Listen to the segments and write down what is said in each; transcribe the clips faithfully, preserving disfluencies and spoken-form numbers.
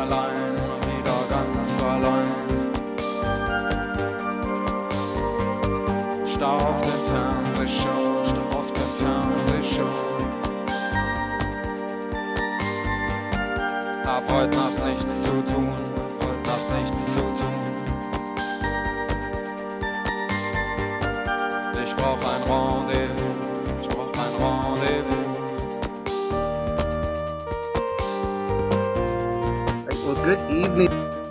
allein, wieder ganz allein. Starr auf den Fernsehshow, starr auf den Fernsehshow. Hab heute Nacht nichts zu tun, hab heute Nacht nichts zu tun. Ich brauch ein Rendezvous, ich brauch ein Rendezvous. Well, good evening.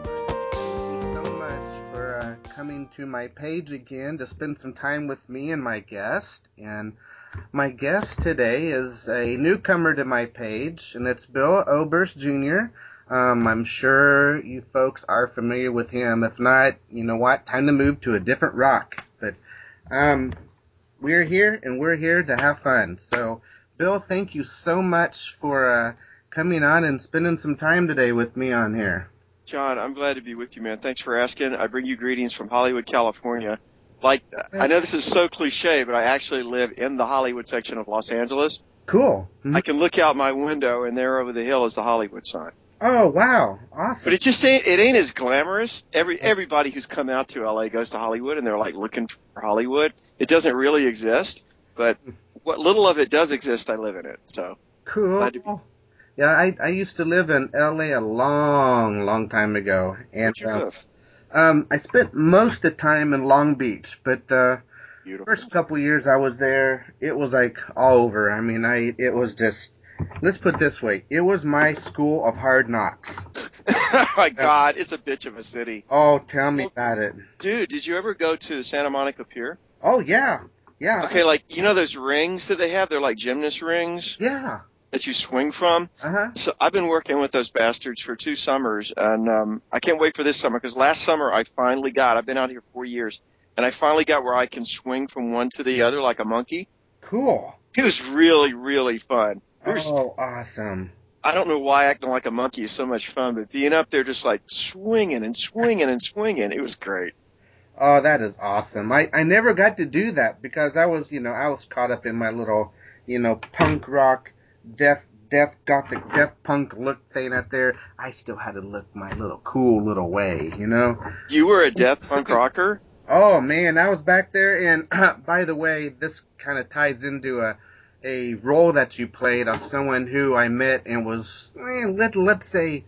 Thank you so much for uh, coming to my page again to spend some time with me and my guest. And my guest today is a newcomer to my page, and it's Bill Oberst Junior Um, I'm sure you folks are familiar with him. If not, you know what? Time to move to a different rock. But um, we're here, and we're here to have fun. So, Bill, thank you so much for uh, coming on and spending some time today with me on here. John, I'm glad to be with you, man. Thanks for asking. I bring you greetings from Hollywood, California. Like, I know this is so cliche, but I actually live in the Hollywood section of Los Angeles. Cool. Mm-hmm. I can look out my window, and there over the hill is the Hollywood sign. Oh, wow. Awesome. But it just ain't, it ain't as glamorous. Every, everybody who's come out to L A goes to Hollywood, and they're like looking for Hollywood. It doesn't really exist, but what little of it does exist, I live in it. So cool. Glad to be. Yeah, I, I used to live in L A a long, long time ago. And, Where'd you uh, live? Um, I spent most of the time in Long Beach, but uh, Beautiful. first couple of years I was there, it was like all over. I mean, I it was just, let's put it this way, it was my school of hard knocks. Oh my God, it's a bitch of a city. Oh, tell me Well, about it. Dude, did you ever go to the Santa Monica Pier? Oh, yeah, yeah. Okay, like, you know those rings that they have? They're like gymnast rings Yeah. that you swing from. Uh-huh. So I've been working with those bastards for two summers, and um, I can't wait for this summer because last summer I finally got, I've been out here four years, and I finally got where I can swing from one to the other like a monkey. Cool. It was really, really fun. It was, Oh, awesome. I don't know why acting like a monkey is so much fun, but being up there just like swinging and swinging and swinging, it was great. Oh, that is awesome. I, I never got to do that because I was, you know, I was caught up in my little, you know, punk rock, death, death, gothic, death punk look thing out there. I still had to look my little cool little way, you know? You were a death punk rocker? Oh, man, I was back there. And by the way, this kind of ties into a, a role that you played of someone who I met and was, eh, let, let's say,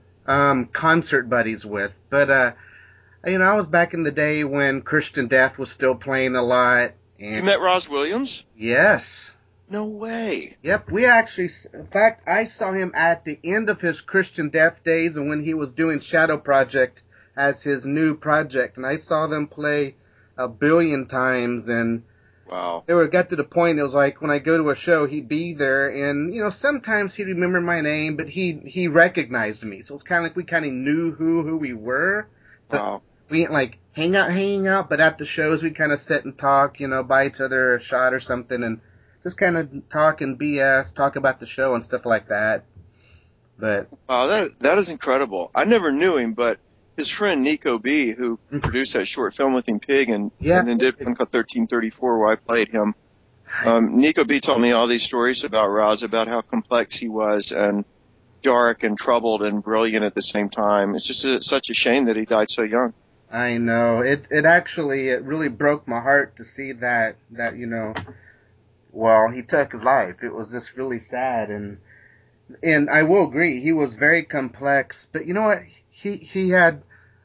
um, concert buddies with. But, uh, you know, I was back in the day when Christian Death was still playing a lot. And You met Roz Williams? yes. No way. Yep, we actually, in fact, I saw him at the end of his Christian Death days and when he was doing Shadow Project as his new project. And I saw them play a billion times, and Wow. they were got to the point, it was like when I go to a show, he'd be there, and, you know, sometimes he'd remember my name, but he he recognized me. So it's kind of like we kind of knew who, who we were. But Wow. we didn't, like, hang out, hang out, but at the shows, we kind of sit and talk, you know, buy each other a shot or something, and just kind of talk and B S, talk about the show and stuff like that. But Wow, that that is incredible. I never knew him, but his friend Nico B, who produced that short film with him, Pig, and, Yeah. and then did one called thirteen thirty-four where I played him. Um, Nico B told me all these stories about Roz, about how complex he was and dark and troubled and brilliant at the same time. It's just a, such a shame that he died so young. I know it. It actually it really broke my heart to see that that you know, well, he took his life. It was just really sad, and and I will agree he was very complex. But you know what? He he had.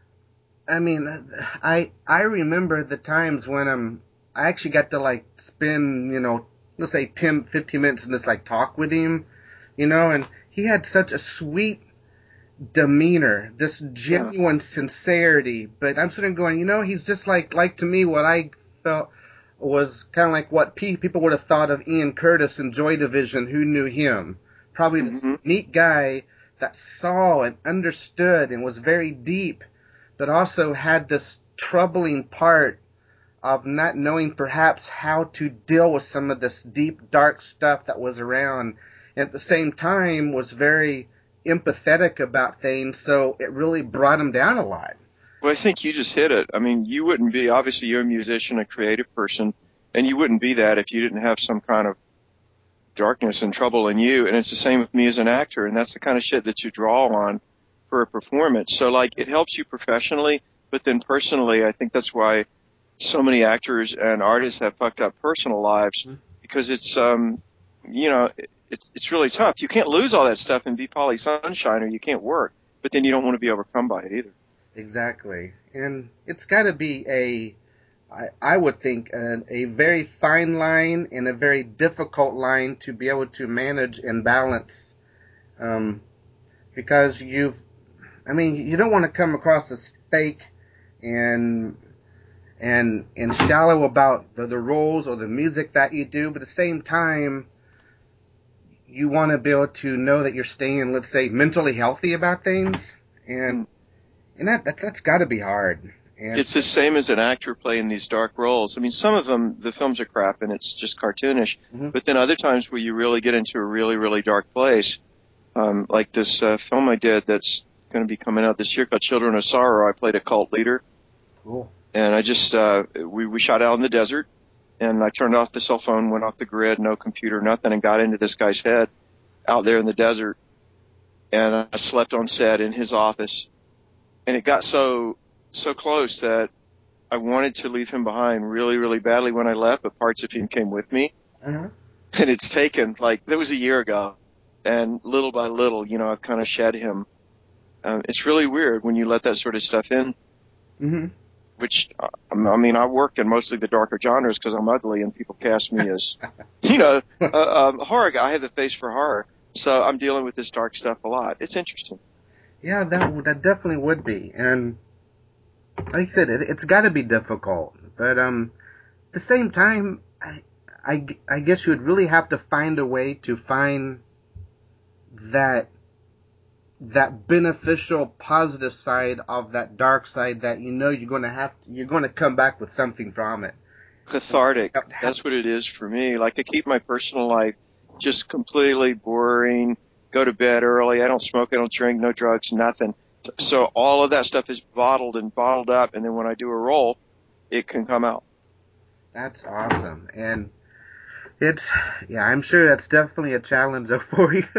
I mean, I I remember the times when um I actually got to like spend you know let's say ten, fifteen minutes and just like talk with him, you know, and he had such a sweet demeanor, this genuine yeah. sincerity. But I'm sitting going, you know, he's just like, like to me, what I felt was kind of like what pe- people would have thought of Ian Curtis in Joy Division, who knew him. Probably Mm-hmm. this neat guy that saw and understood and was very deep, but also had this troubling part of not knowing perhaps how to deal with some of this deep, dark stuff that was around. And at the same time was very empathetic about things, so it really brought him down a lot. Well, I think you just hit it. I mean, you wouldn't be, obviously you're a musician, a creative person, and you wouldn't be that if you didn't have some kind of darkness and trouble in you. And it's the same with me as an actor, and that's the kind of shit that you draw on for a performance. So like it helps you professionally, but then personally, I think that's why so many actors and artists have fucked up personal lives, because it's, um, you know, it's, it's really tough. You can't lose all that stuff and be Polly Sunshine, or you can't work, but then you don't want to be overcome by it either. Exactly. And it's got to be a, I, I would think, a, a very fine line and a very difficult line to be able to manage and balance. Um, because you've, I mean, you don't want to come across as fake and and and shallow about the, the roles or the music that you do, but at the same time, you want to be able to know that you're staying, let's say, mentally healthy about things, and and that, that that's got to be hard. And it's the same as an actor playing these dark roles. I mean, some of them, the films are crap and it's just cartoonish, mm-hmm. but then other times where you really get into a really, really dark place, um, like this uh, film I did that's going to be coming out this year called Children of Sorrow. I played a cult leader. Cool. And I just, uh, we, we shot out in the desert, and I turned off the cell phone, went off the grid, no computer, nothing, and got into this guy's head out there in the desert. And I slept on set in his office. And it got so, so close that I wanted to leave him behind really, really badly when I left, but parts of him came with me. Uh-huh. And it's taken, like, that was a year ago. And little by little, you know, I've kind of shed him. Um, it's really weird when you let that sort of stuff in. Mm-hmm. Which, I mean, I work in mostly the darker genres because I'm ugly and people cast me as, you know, a um, horror guy. I have the face for horror. So I'm dealing with this dark stuff a lot. It's interesting. Yeah, that that definitely would be. And like I said, it, it's got to be difficult. But um, at the same time, I, I, I guess you would really have to find a way to find that that beneficial, positive side of that dark side that you know you're going to have to, you're going to come back with something from it. Cathartic. That's what it is for me. Like, I keep my personal life just completely boring, go to bed early, I don't smoke, I don't drink, no drugs, nothing. So all of that stuff is bottled and bottled up, and then when I do a role, it can come out. That's awesome. And it's, yeah, I'm sure that's definitely a challenge for you.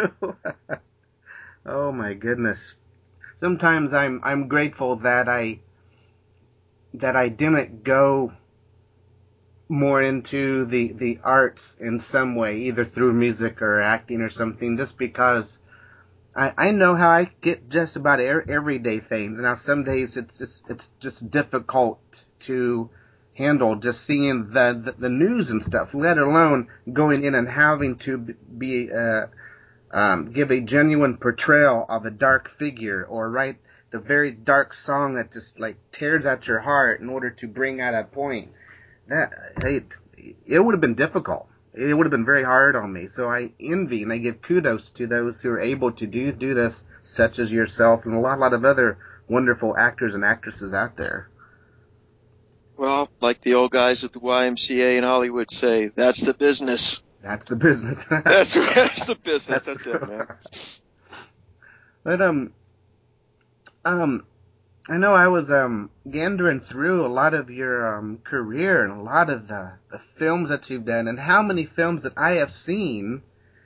Oh my goodness. Sometimes I'm I'm grateful that I that I didn't go more into the, the arts in some way, either through music or acting or something, just because I, I know how I get just about er, everyday things. Now some days it's just, it's just difficult to handle just seeing the, the the news and stuff, let alone going in and having to be uh Um, give a genuine portrayal of a dark figure, or write the very dark song that just like tears at your heart in order to bring out a point. That it, it would have been difficult. It would have been very hard on me. So I envy and I give kudos to those who are able to do do this, such as yourself and a lot, lot of other wonderful actors and actresses out there. Well, like the old guys at the Y M C A in Hollywood say, that's the business. That's the business. that's, that's the business. That's, that's it, man. But, um, um, I know I was, um, gandering through a lot of your, um, career and a lot of the, the films that you've done, and how many films that I have seen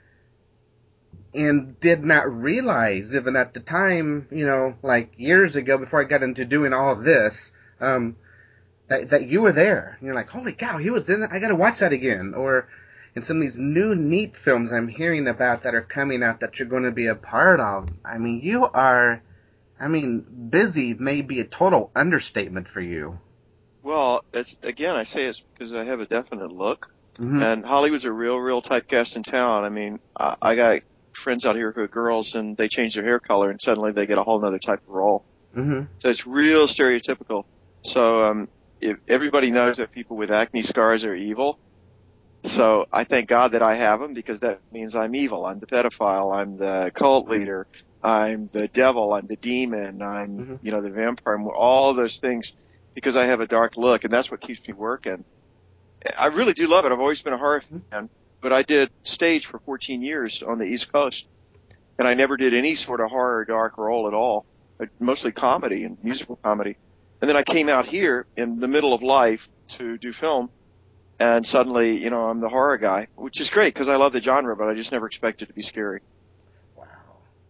and did not realize, even at the time, you know, like years ago before I got into doing all of this, um, that, that you were there. You're like, holy cow, he was in it. I gotta watch that again. Or, and some of these new neat films I'm hearing about that are coming out that you're going to be a part of. I mean, you are, I mean, busy may be a total understatement for you. Well, it's, again, I say it's because I have a definite look. Mm-hmm. And Hollywood's a real, real typecast in town. I mean, I, I got friends out here who are girls, and they change their hair color, and suddenly they get a whole other type of role. Mm-hmm. So it's real stereotypical. So um, if everybody knows that people with acne scars are evil. So I thank God that I have them, because that means I'm evil. I'm the pedophile. I'm the cult leader. I'm the devil. I'm the demon. I'm, mm-hmm. you know, the vampire. I'm all those things, because I have a dark look, and that's what keeps me working. I really do love it. I've always been a horror fan, but I did stage for fourteen years on the East Coast, and I never did any sort of horror or dark role at all. Mostly comedy and musical comedy. And then I came out here in the middle of life to do film. And suddenly, you know, I'm the horror guy, which is great because I love the genre, but I just never expected it to be scary. Wow.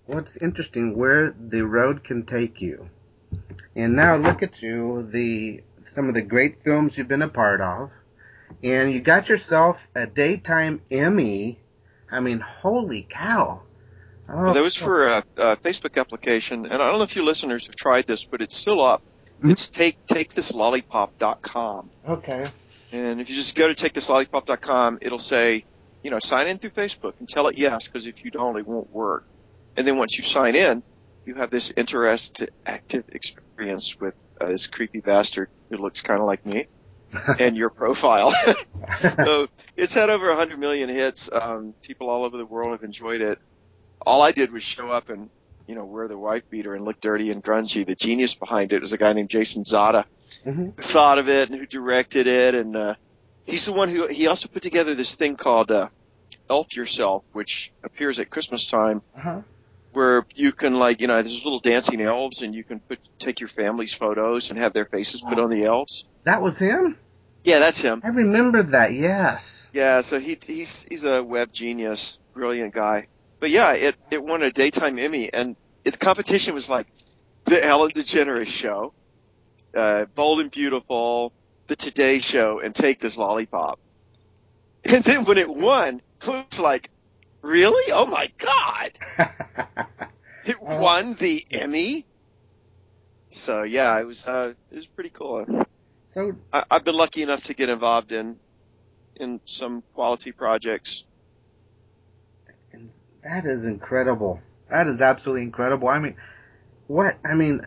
what's interesting, where the road can take you. And now look at you, the some of the great films you've been a part of, and you got yourself a daytime Emmy. I mean, holy cow! Oh, Well, that was for a, a Facebook application, and I don't know if you listeners have tried this, but it's still up. Mhm. It's take take this lollipop dot com. okay. And if you just go to take this lollipop dot com, it'll say, you know, sign in through Facebook and tell it yes, because if you don't, it won't work. And then once you sign in, you have this interactive experience with uh, this creepy bastard who looks kind of like me and your profile. So it's had over one hundred million hits. Um, people all over the world have enjoyed it. All I did was show up and, you know, wear the wife beater and look dirty and grungy. The genius behind it was a guy named Jason Zada, Mm-hmm. who thought of it and who directed it. And uh, he's the one who, he also put together this thing called uh, Elf Yourself, which appears at Christmas time, Uh-huh. where you can, like, you know, there's little dancing elves, and you can put take your family's photos and have their faces put on the elves. That was him? Yeah, that's him. I remember that, yes. Yeah, so he he's he's a web genius, brilliant guy. But yeah, it it won a daytime Emmy, and it, the competition was like the Ellen DeGeneres Show, uh, Bold and Beautiful, the Today Show, and Take This Lollipop. And then when it won, it was like, really? Oh my God! It Oh. won the Emmy. So yeah, it was uh, it was pretty cool. So, I, I've been lucky enough to get involved in in some quality projects. that is incredible. That is absolutely incredible. I mean, what, I mean,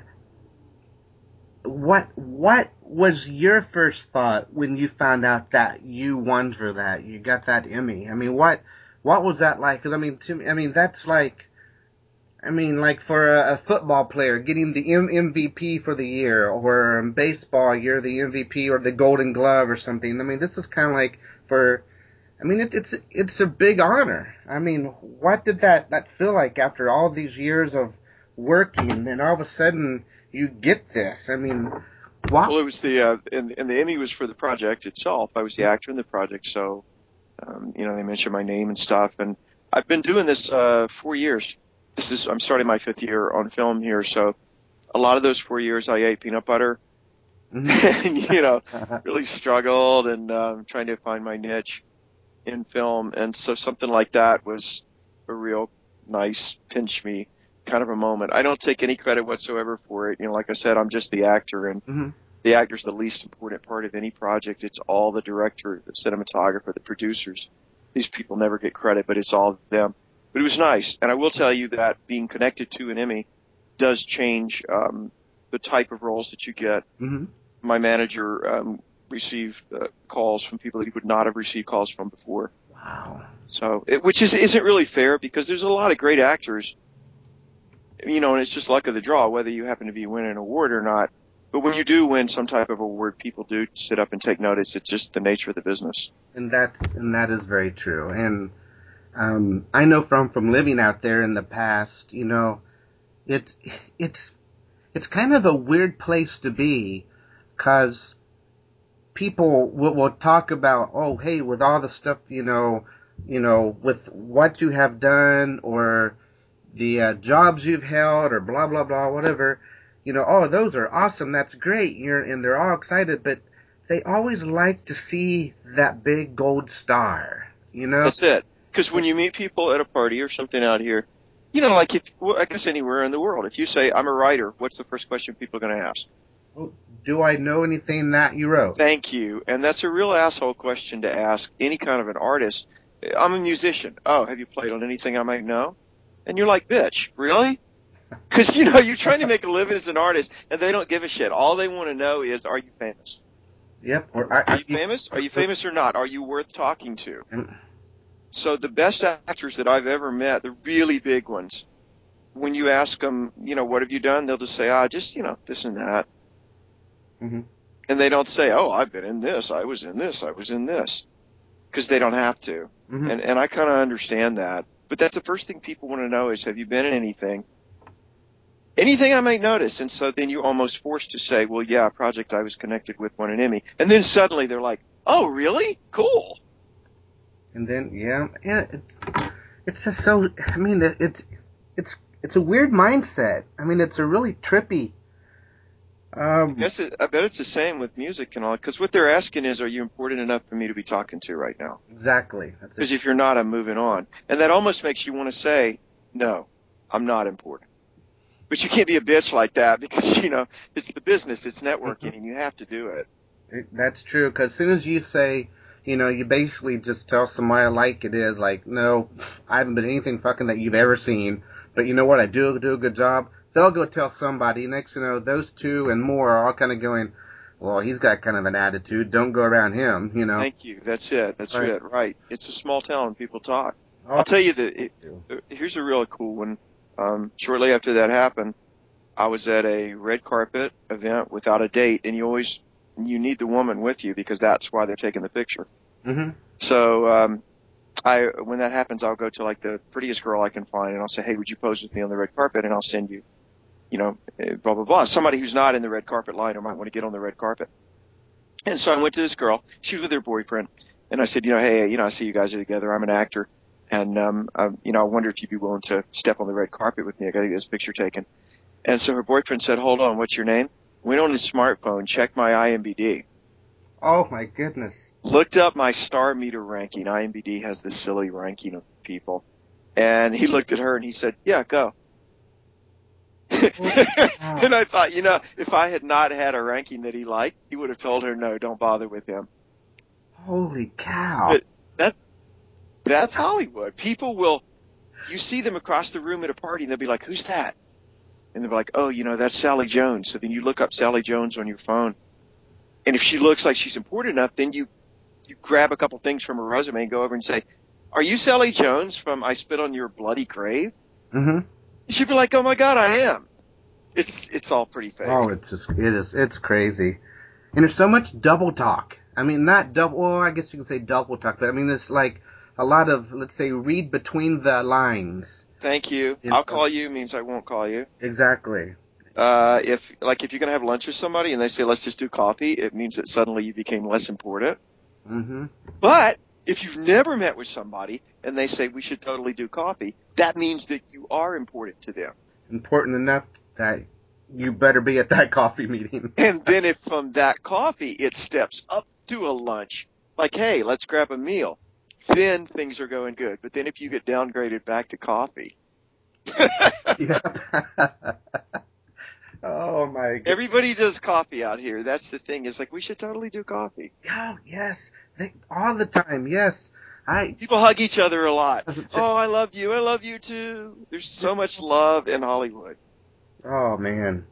what, what was your first thought when you found out that you won for that? You got that Emmy. I mean, what, what was that like? Cause I mean, to me, I mean, that's like, I mean, like for a, a football player getting the M- MVP for the year, or in baseball, you're the M V P or the Golden Glove or something. I mean, this is kind of like for, I mean, it, it's it's a big honor. I mean, what did that, that feel like after all these years of working, and all of a sudden you get this? I mean, what? Well, it was the uh, and, and the Emmy was for the project itself. I was the actor in the project, so um, you know, they mentioned my name and stuff. And I've been doing this uh, four years. This is I'm starting my fifth year on film here, so a lot of those four years I ate peanut butter, Mhm. and you know, really struggled and um, trying to find my niche in film. And so something like that was a real nice pinch me kind of a moment. I don't take any credit whatsoever for it. You know, like I said, I'm just the actor, and Mhm. the actor's the least important part of any project. It's all the director, the cinematographer, the producers. These people never get credit, but it's all them. But it was nice. And I will tell you that being connected to an Emmy does change um, the type of roles that you get. Mhm. My manager um, received uh, calls from people that he would not have received calls from before. Wow. So, it, which is, isn't really fair, because there's a lot of great actors, you know, and it's just luck of the draw whether you happen to be winning an award or not. But when you do win some type of award, people do sit up and take notice. It's just the nature of the business. And that's and that is very true. And um, I know from from living out there in the past, you know, it's it's it's kind of a weird place to be, because people will, will talk about, oh, hey, with all the stuff, you know, you know, with what you have done, or the uh, jobs you've held, or blah blah blah, whatever. You know, oh, those are awesome. That's great. You're and they're all excited, but they always like to see that big gold star. You know, That's it. Because when you meet people at a party or something out here, you know, like if, well, I guess anywhere in the world, if you say, I'm a writer, what's the first question people are going to ask? oh, do I know anything that you wrote? Thank you. And that's a real asshole question to ask any kind of an artist. I'm a musician. Oh, have you played on anything I might know? And you're like, bitch, really? Because, you know, you're trying to make a living as an artist, and they don't give a shit. All they want to know is, are you famous? Yep. Or I, Are you famous? Are you famous or not? Are you worth talking to? I, So the best actors that I've ever met, the really big ones, when you ask them, you know, what have you done? They'll just say, ah, just, you know, this and that. mm-hmm. And they don't say, oh, I've been in this, I was in this, I was in this. Because they don't have to. Mm-hmm. And, and I kind of understand that. But that's the first thing people want to know is, have you been in anything? Anything I might notice. And so then you're almost forced to say, well, yeah, a project I was connected with won an Emmy. And then suddenly they're like, oh, really? Cool. And then, yeah, yeah, it's, it's just so, I mean, it- it's, it's, it's a weird mindset. I mean, it's a really trippy. Um, I guess it, I bet it's the same with music and all, because what they're asking is, are you important enough for me to be talking to right now? Exactly. That's Because it. if you're not, I'm moving on. And that almost makes you want to say, no, I'm not important. But you can't be a bitch like that because, you know, it's the business, it's networking, Mm-hmm. and you have to do it. It, that's true, because as soon as you say, you know, you basically just tell somebody like it is, like, no, I haven't been anything fucking that you've ever seen, but you know what, I do do a good job. They'll go tell somebody. Next, you know, those two and more are all kind of going, well, he's got kind of an attitude. Don't go around him, you know. Thank you. That's it. That's Right. it. Right. It's a small town and people talk. Oh, I'll tell you that it, here's a real cool one. Um, shortly after that happened, I was at a red carpet event without a date, and you always, you need the woman with you because that's why they're taking the picture. Mm-hmm. So, um, I, when that happens, I'll go to like the prettiest girl I can find and I'll say, hey, would you pose with me on the red carpet? And I'll send you, you know, blah, blah, blah. Somebody who's not in the red carpet line or might want to get on the red carpet. And so I went to this girl. She was with her boyfriend. And I said, you know, hey, you know, I see you guys are together. I'm an actor. And, um, I, you know, I wonder if you'd be willing to step on the red carpet with me. I got to get this picture taken. And so her boyfriend said, hold on, what's your name? Went on his smartphone, checked my I M D B. Oh, my goodness. Looked up my star meter ranking. I M D B has this silly ranking of people. And he looked at her and he said, yeah, go. And I thought, you know, if I had not had a ranking that he liked, he would have told her, no, don't bother with him. Holy cow. But that, that's Hollywood. People will, you see them across the room at a party and they'll be like, who's that? And they'll be like, oh, you know, that's Sally Jones. So then you look up Sally Jones on your phone. And if she looks like she's important enough, then you, you grab a couple things from her resume and go over and say, are you Sally Jones from I Spit on Your Bloody Grave? Mm-hmm. She'd be like, oh my God, I am. It's, it's all pretty fake. Oh, it's just, it is, it's crazy. And there's so much double talk. I mean, not double, well, I guess you can say double talk, but I mean, there's like a lot of, let's say, read between the lines. Thank you. Yeah. I'll call you means I won't call you. Exactly. Uh, if, like, if you're going to have lunch with somebody and they say, let's just do coffee, it means that suddenly you became less important. Mm-hmm. But if you've never met with somebody and they say, we should totally do coffee, that means that you are important to them. Important enough that you better be at that coffee meeting. And then if from that coffee it steps up to a lunch, like, hey, let's grab a meal, then things are going good. But then if you get downgraded back to coffee. Yeah. Oh, my God. Everybody does coffee out here. That's the thing. It's like, we should totally do coffee. Oh, yes. They, all the time, yes. I. People hug each other a lot. Oh, I love you. I love you too. There's so much love in Hollywood. Oh, man.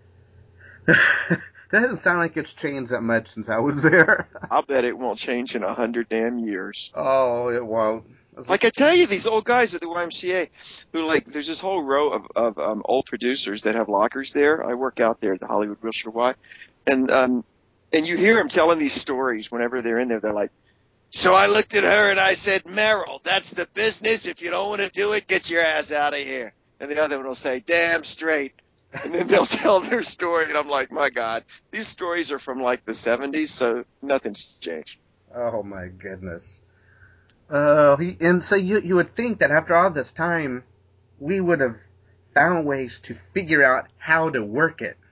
That doesn't sound like it's changed that much since I was there. I'll bet it won't change in a hundred damn years. Oh, it won't. Like I tell you, these old guys at the Y M C A who, like, there's this whole row of, of um, old producers that have lockers there. I work out there at the Hollywood Wilshire Y. And, um, and you hear them telling these stories whenever they're in there. They're like, so I looked at her and I said, Meryl, that's the business. If you don't want to do it, get your ass out of here. And the other one will say, damn straight. And then they'll tell their story. And I'm like, my God, these stories are from like the seventies. So nothing's changed. Oh, my goodness. Uh, and so you you would think that after all this time, we would have found ways to figure out how to work it.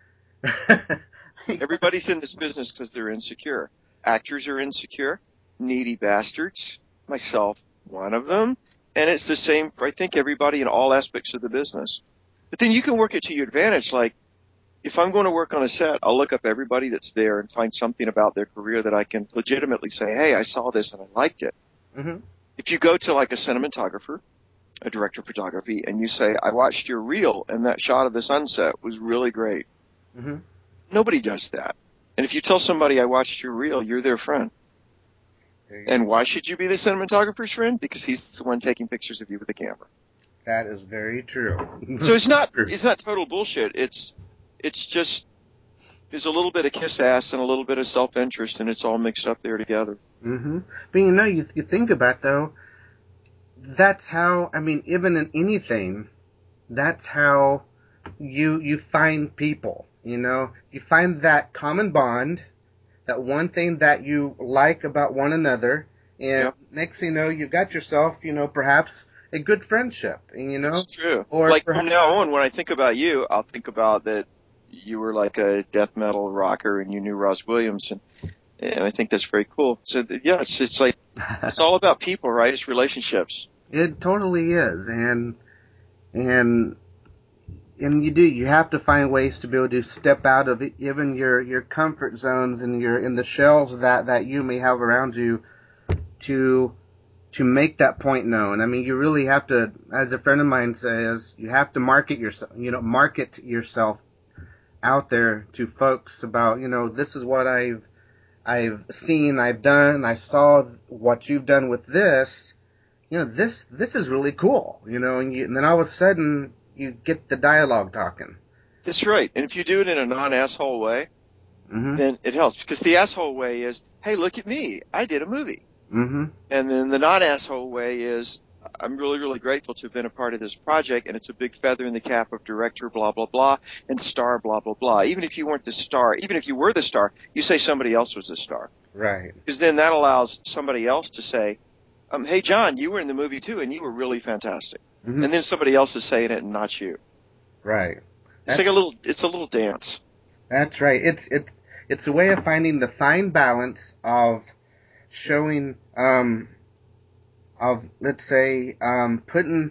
Everybody's in this business because they're insecure. Actors are insecure, needy bastards, myself, one of them. And it's the same for, I think, everybody in all aspects of the business. But then you can work it to your advantage. Like, if I'm going to work on a set, I'll look up everybody that's there and find something about their career that I can legitimately say, hey, I saw this and I liked it. Mm-hmm. If you go to like a cinematographer, a director of photography, and you say, I watched your reel and that shot of the sunset was really great. Mm-hmm. Nobody does that. And if you tell somebody I watched your reel, you're their friend. You And why should you be the cinematographer's friend? Because he's the one taking pictures of you with a camera. That is very true. So it's not, it's not total bullshit. It's, it's just, there's a little bit of kiss ass and a little bit of self-interest, and it's all mixed up there together. Mm-hmm. But you know, you, you think about, though, that's how, I mean, even in anything, that's how you you find people, you know? You find that common bond, that one thing that you like about one another, and Yep. next thing you know, you got yourself, you know, perhaps a good friendship, and you know. It's true. Or like perhaps, from now on, when I think about you, I'll think about that you were like a death metal rocker and you knew Ross Williams, and, and I think that's very cool. So yeah, it's it's like it's all about people, right? It's relationships. It totally is, and and and you do. You have to find ways to be able to step out of even your your comfort zones and your in the shells that that you may have around you to to make that point known. I mean, you really have to, as a friend of mine says, you have to market yourself. You know, market yourself out there to folks about, you know, this is what I've I've seen, I've done, I saw what you've done with this. You know, this this is really cool. You know, and, you, and then all of a sudden you get the dialogue talking. That's right. And if you do it in a non-asshole way, Mm-hmm. then it helps. Because the asshole way is, hey, look at me, I did a movie. Mm-hmm. And then the non-asshole way is, I'm really, really grateful to have been a part of this project, and it's a big feather in the cap of director, blah, blah, blah, and star, blah, blah, blah. Even if you weren't the star, even if you were the star, you say somebody else was the star. Right. Because then that allows somebody else to say, um, hey, John, you were in the movie too, and you were really fantastic. Mm-hmm. And then somebody else is saying it and not you. Right. It's like a little, it's a little dance. That's right. It's it it's a way of finding the fine balance of showing um of let's say um putting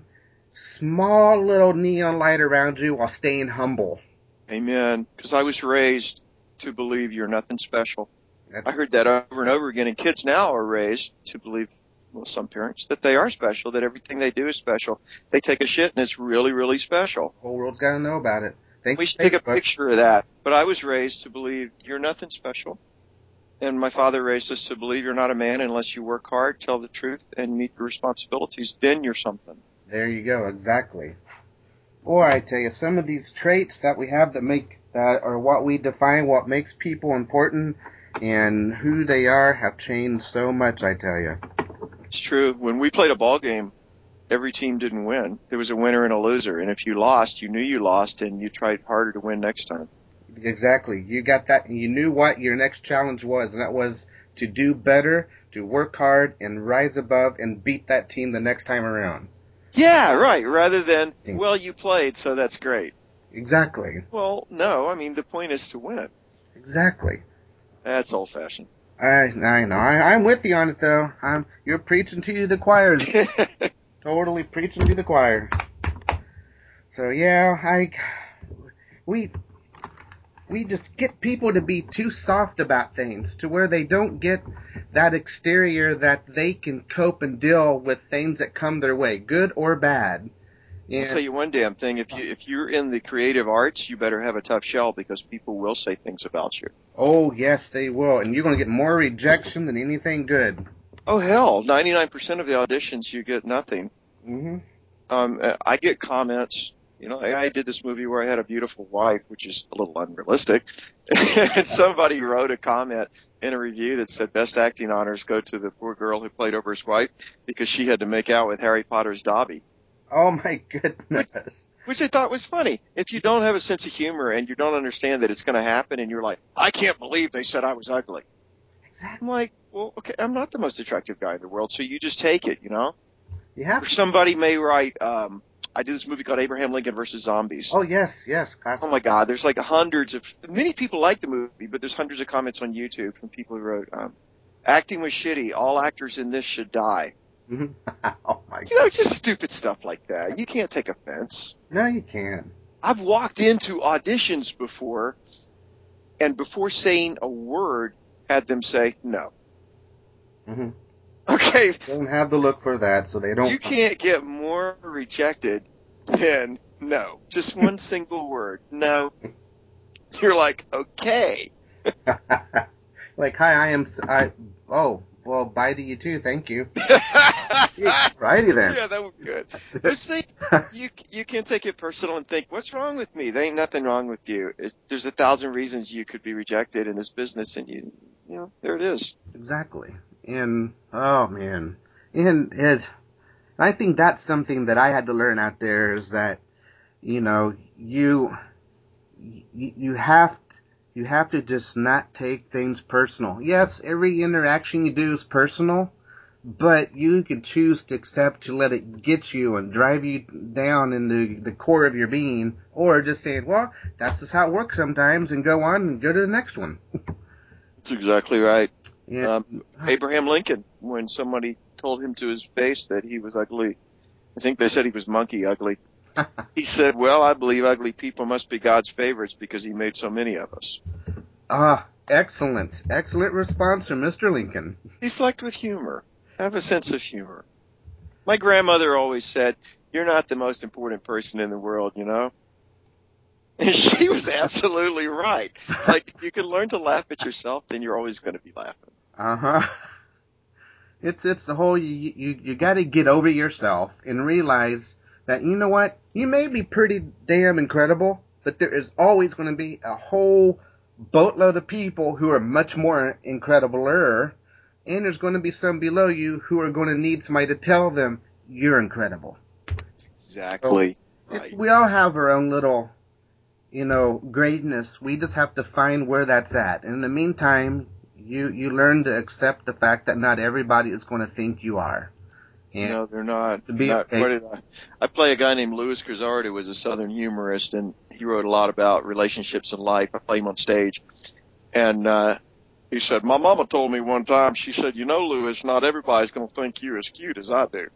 small little neon light around you while staying humble. Amen. Because I was raised to believe you're nothing special. That's, I heard that over and over again, and kids now are raised to believe, well, some parents, that they are special, that everything they do is special. They take a shit and it's really, really special. the whole world's got to know about it. Thanks We should to take a Facebook. picture of that. But I was raised to believe you're nothing special. And my father raised us to believe you're not a man unless you work hard, tell the truth, and meet your responsibilities. Then you're something. There you go, exactly. Boy, I tell you, some of these traits that we have that make that are what we define, what makes people important, and who they are have changed so much. I tell you. It's true. When we played a ball game, every team didn't win. There was a winner and a loser. And if you lost, you knew you lost, and you tried harder to win next time. Exactly. You got that. You knew what your next challenge was, and that was to do better, to work hard, and rise above, and beat that team the next time around. Yeah, right. Rather than, well, you played, so that's great. Exactly. Well, no. I mean, the point is to win. Exactly. That's old-fashioned. I I know. I, I'm with you on it, though. I'm you're preaching to the choir. Totally preaching to the choir. So yeah, I we we just get people to be too soft about things, to where they don't get that exterior that they can cope and deal with things that come their way, good or bad. I'll tell you one damn thing. If you if you're in the creative arts, you better have a tough shell, because people will say things about you. Oh yes, they will, and you're going to get more rejection than anything good. Oh hell, ninety-nine percent of the auditions you get nothing. Mm-hmm. Um, I get comments. You know, I did this movie where I had a beautiful wife, which is a little unrealistic. And somebody wrote a comment in a review that said best acting honors go to the poor girl who played over his wife because she had to make out with Harry Potter's Dobby. Oh my goodness. Which, which I thought was funny. If you don't have a sense of humor and you don't understand that it's going to happen, and you're like, I can't believe they said I was ugly. Exactly. I'm like, well, okay, I'm not the most attractive guy in the world, so you just take it, you know? You have Or to. somebody may write, um, I did this movie called Abraham Lincoln versus Zombies. Oh yes, yes. Classic. Oh my God, there's like hundreds of, many people like the movie, but there's hundreds of comments on YouTube from people who wrote, um, acting was shitty, all actors in this should die. Mm-hmm. Oh my You know, God. just stupid stuff like that. You can't take offense. No, you can't. I've walked into auditions before, and before saying a word, had them say no. Mm-hmm. Okay, Don't have the look for that, so they don't. you can't get more rejected than no. Just one single word, no. You're like, okay. Like, hi, I am. I. Oh, well, bye to you too. Thank you. Righty then. Yeah, that would be good. But see, you you can take it personal and think, what's wrong with me? There ain't nothing wrong with you. It's, there's a thousand reasons you could be rejected in this business, and you, you know, there it is. Exactly. And oh man, and it. I think that's something that I had to learn out there is that, you know, you you, you have you have to just not take things personal. Yes, every interaction you do is personal, but you can choose to accept to let it get you and drive you down into the core of your being, or just saying, well, that's just how it works sometimes, and go on and go to the next one. That's exactly right. Yeah. Um, Abraham Lincoln, when somebody told him to his face that he was ugly, I think they said he was monkey ugly. He said, well, I believe ugly people must be God's favorites because he made so many of us. Ah, excellent. Excellent response from Mister Lincoln. Reflect with humor. Have a sense of humor. My grandmother always said, you're not the most important person in the world, you know? And she was absolutely right. Like, if you can learn to laugh at yourself, then you're always going to be laughing. Uh-huh. It's it's the whole, you, you, you got to get over yourself and realize that, you know what, you may be pretty damn incredible, but there is always going to be a whole boatload of people who are much more incredibler, and there's going to be some below you who are going to need somebody to tell them you're incredible. Exactly. So right. We all have our own little, you know, greatness. We just have to find where that's at. In the meantime, you you learn to accept the fact that not everybody is going to think you are. And no, they're not. To be not okay. what did I, I play a guy named Louis Grizzard, who was a Southern humorist, and he wrote a lot about relationships and life. I play him on stage. And uh, he said, my mama told me one time, she said, you know, Louis, not everybody's going to think you as cute as I do.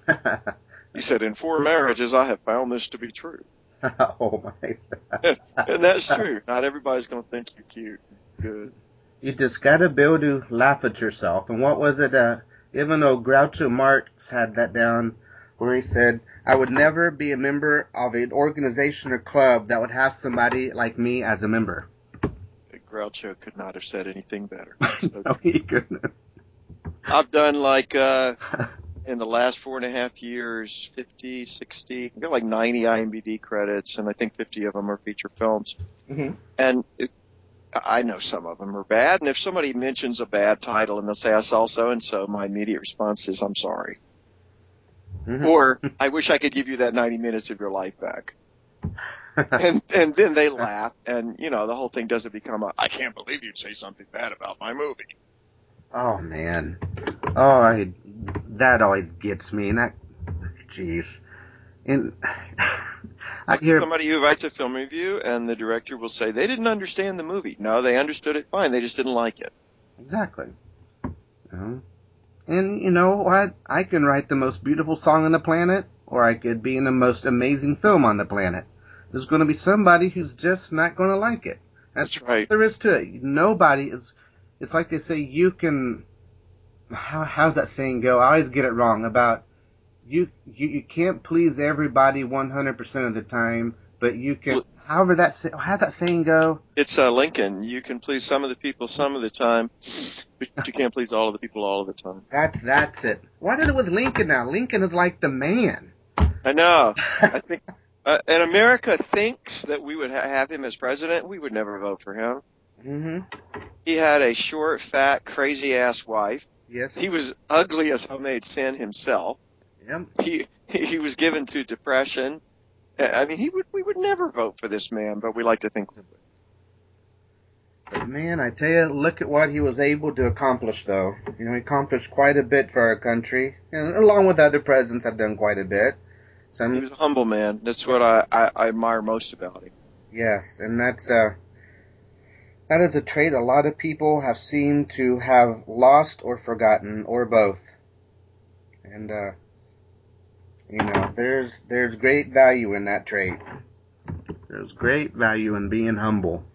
He said, in four marriages, I have found this to be true. Oh, my. and, and that's true. Not everybody's going to think you're cute. Good. You just got to be able to laugh at yourself. And what was it? Uh, even though Groucho Marx had that down, where he said, I would never be a member of an organization or club that would have somebody like me as a member. Groucho could not have said anything better. So no, he couldn't. I've done like, uh, in the last four and a half years, fifty, sixty, I've got like ninety I M D B credits, and I think fifty of them are feature films. Mm-hmm. And it, I know some of them are bad, and if somebody mentions a bad title and they'll say, I saw so-and-so, my immediate response is, I'm sorry. Mm-hmm. Or, I wish I could give you that ninety minutes of your life back. and and then they laugh, and, you know, the whole thing doesn't become a, I can't believe you'd say something bad about my movie. Oh, man. Oh, I, that always gets me, and that, jeez. And I hear somebody who writes a film review, and the director will say, they didn't understand the movie. No, they understood it fine, they just didn't like it. Exactly. Uh-huh. And you know what? I can write the most beautiful song on the planet, or I could be in the most amazing film on the planet. There's going to be somebody who's just not going to like it. That's, That's right. There is to it. Nobody is. It's like they say, you can. How how's that saying go? I always get it wrong about you. You, you can't please everybody one hundred percent of the time, but you can. Well, however that say, how's that saying go? It's uh, Lincoln. You can please some of the people some of the time, but you can't please all of the people all of the time. That's that's it. What is it with Lincoln now? Lincoln is like the man. I know. I think. Uh, and America thinks that we would ha- have him as president. We would never vote for him. Mm-hmm. He had a short, fat, crazy-ass wife. Yes. He was ugly as homemade sin himself. Yep. He he was given to depression. I mean, he would we would never vote for this man, but we like to think we would. But man, I tell you, look at what he was able to accomplish, though. You know, he accomplished quite a bit for our country, and along with other presidents have done quite a bit. So, he was a humble man. That's what I, I, I admire most about him. Yes, and that's uh, that is a trait a lot of people have seemed to have lost or forgotten, or both. And uh, you know, there's there's great value in that trait. There's great value in being humble.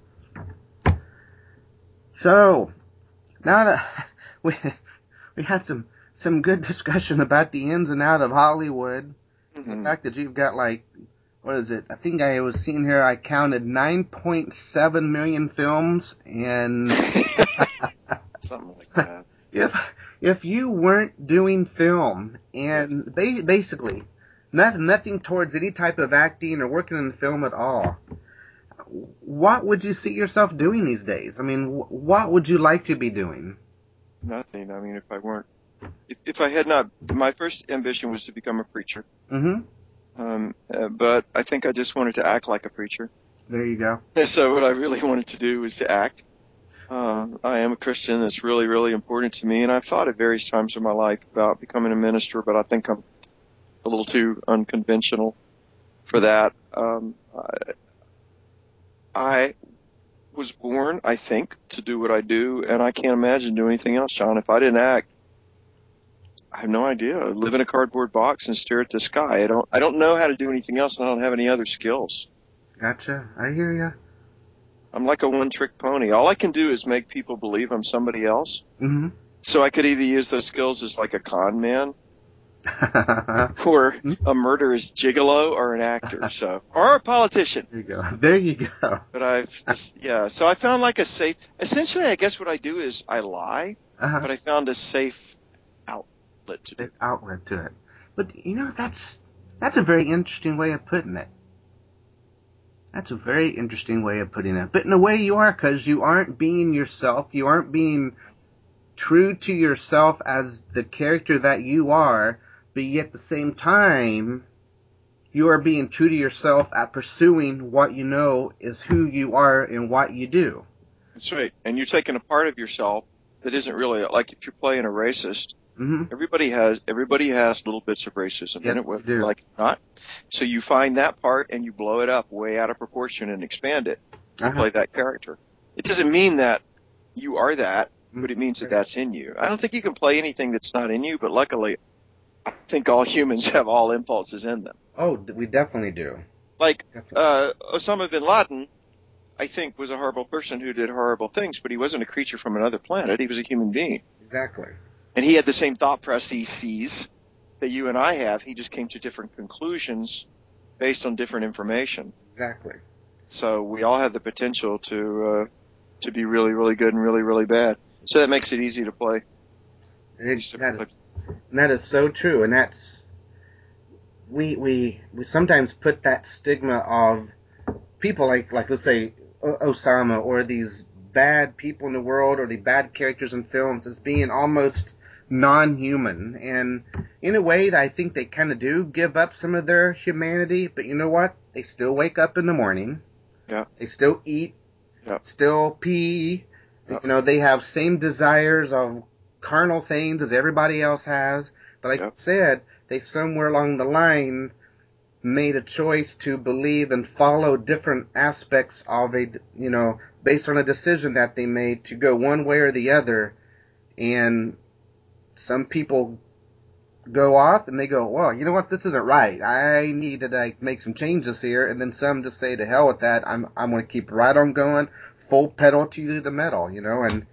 So, now that we we had some some good discussion about the ins and out of Hollywood. Mm-hmm. The fact that you've got like, what is it? I think I was seeing here, I counted nine point seven million films, and something like that. If if you weren't doing film, and ba- basically nothing, nothing towards any type of acting or working in film at all, what would you see yourself doing these days? I mean, wh- what would you like to be doing? Nothing. I mean, if I weren't, if, if I had not, my first ambition was to become a preacher. Mm-hmm. Um, uh, but I think I just wanted to act like a preacher. There you go. And so what I really wanted to do was to act. Uh, I am a Christian. That's really, really important to me, and I've thought at various times in my life about becoming a minister, but I think I'm a little too unconventional for that. Um, I, I was born, I think, to do what I do, and I can't imagine doing anything else, John. If I didn't act, I have no idea. I live in a cardboard box and stare at the sky. I don't. I don't know how to do anything else, and I don't have any other skills. Gotcha. I hear ya. I'm like a one-trick pony. All I can do is make people believe I'm somebody else. Mm-hmm. So I could either use those skills as like a con man, or a murderous gigolo, or an actor. So, or a politician. There you go. There you go. But I've just, yeah. So I found like a safe. Essentially, I guess what I do is I lie, Uh-huh. but I found a safe outlet to do. Big outlet to it. But you know, that's that's a very interesting way of putting it. That's a very interesting way of putting it. But in a way you are, because you aren't being yourself. You aren't being true to yourself as the character that you are, but yet at the same time, you are being true to yourself at pursuing what you know is who you are and what you do. That's right. And you're taking a part of yourself that isn't really, like if you're playing a racist, Mm-hmm. everybody has everybody has little bits of racism Yes, in it, whether they do. you like it or not. So you find that part and you blow it up way out of proportion and expand it to Uh-huh. play that character. It doesn't mean that you are that, but it means that that's in you. I don't think you can play anything that's not in you, but luckily, I think all humans have all impulses in them. Oh, d- we definitely do. Like Definitely. uh, Osama bin Laden, I think, was a horrible person who did horrible things, but he wasn't a creature from another planet. He was a human being. Exactly. And he had the same thought processes that you and I have. He just came to different conclusions based on different information. Exactly. So we all have the potential to uh, to be really, really good and really, really bad. So that makes it easy to play. It, that, is, that is so true, and that's we we we sometimes put that stigma of people like like let's say o- Osama or these bad people in the world or the bad characters in films as being almost non-human, and in a way that I think they kind of do give up some of their humanity, but you know what? They still wake up in the morning. Yeah. They still eat. Yeah. Still pee. Yeah. You know, they have same desires of carnal things as everybody else has. But like Yeah. I said, they somewhere along the line made a choice to believe and follow different aspects of a, you know, based on a decision that they made to go one way or the other. And some people go off and they go, well, you know what, this isn't right. I need to like make some changes here. And then some just say, to hell with that. I'm I'm going to keep right on going, full pedal to the metal, you know. And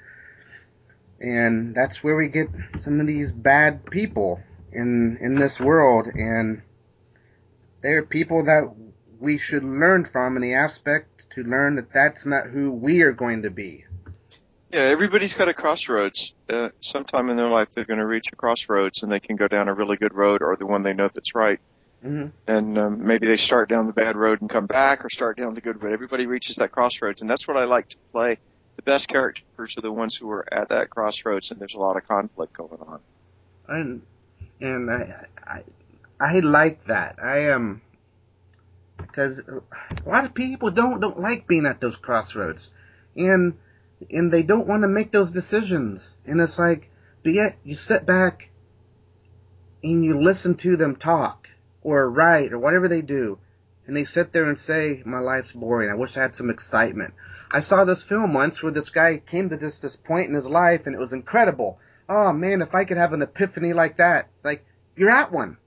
and that's where we get some of these bad people in in this world. And they're people that we should learn from in the aspect to learn that that's not who we are going to be. Yeah, everybody's got a crossroads. Uh, sometime in their life, they're going to reach a crossroads, and they can go down a really good road or the one they know that's right. Mm-hmm. And um, maybe they start down the bad road and come back, or start down the good road. Everybody reaches that crossroads, and that's what I like to play. The best characters are the ones who are at that crossroads, and there's a lot of conflict going on. And and I I, I like that. I am because a lot of people don't don't like being at those crossroads, and and they don't want to make those decisions. And it's like, but yet you sit back and you listen to them talk or write or whatever they do, and they sit there and say, "My life's boring. I wish I had some excitement." I saw this film once where this guy came to this this point in his life, and it was incredible. Oh man, if I could have an epiphany like that, it's like you're at one.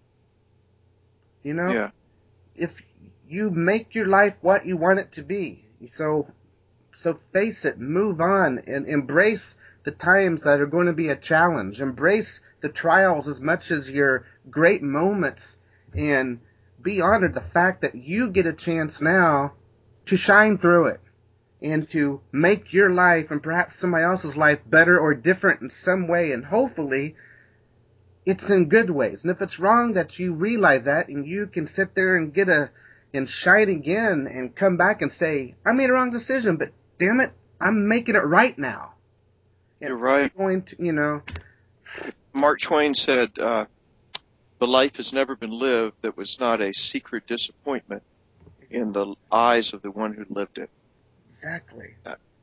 You know, Yeah. if you make your life what you want it to be, so so face it, move on, and embrace the times that are going to be a challenge. Embrace the trials as much as your great moments, and be honored the fact that you get a chance now to shine through it and to make your life and perhaps somebody else's life better or different in some way, and hopefully it's in good ways. And if it's wrong, that you realize that, and you can sit there and get a and shine again and come back and say, I made a wrong decision, but damn it, I'm making it right now. You're right. Going to, you know, Mark Twain said, uh, the life has never been lived that was not a secret disappointment in the eyes of the one who lived it. exactly.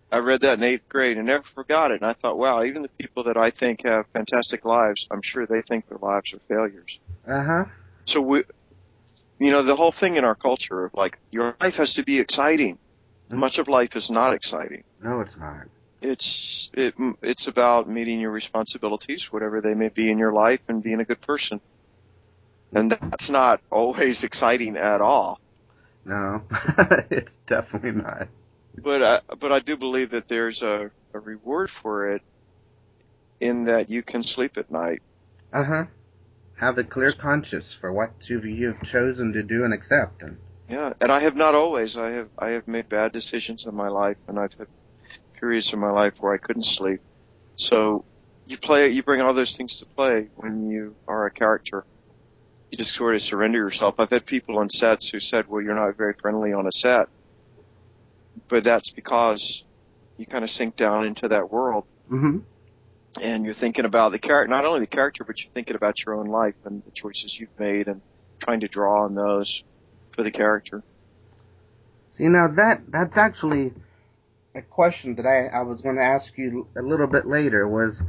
I read that in eighth grade and never forgot it. And I thought, wow, even the people that I think have fantastic lives, I'm sure they think their lives are failures. Uh-huh. So we, you know, the whole thing in our culture of like, your life has to be exciting. Mm-hmm. Much of life is not exciting. No, it's not. It's, it, it's about meeting your responsibilities, whatever they may be in your life, and being a good person. And that's not always exciting at all. No, it's definitely not. But I, but I do believe that there's a, a reward for it in that you can sleep at night. Uh-huh. Have a clear conscience for what you've, you've chosen to do and accept. And yeah, and I have not always. I have I have made bad decisions in my life, and I've had periods in my life where I couldn't sleep. So you play, you bring all those things to play when you are a character. You just sort of surrender yourself. I've had people on sets who said, well, you're not very friendly on a set. But that's because you kind of sink down into that world. Mm-hmm. And you're thinking about the character, not only the character, but you're thinking about your own life and the choices you've made and trying to draw on those for the character. See, now that, that's actually a question that I, I was going to ask you a little bit later was,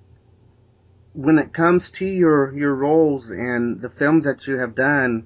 when it comes to your, your roles and the films that you have done,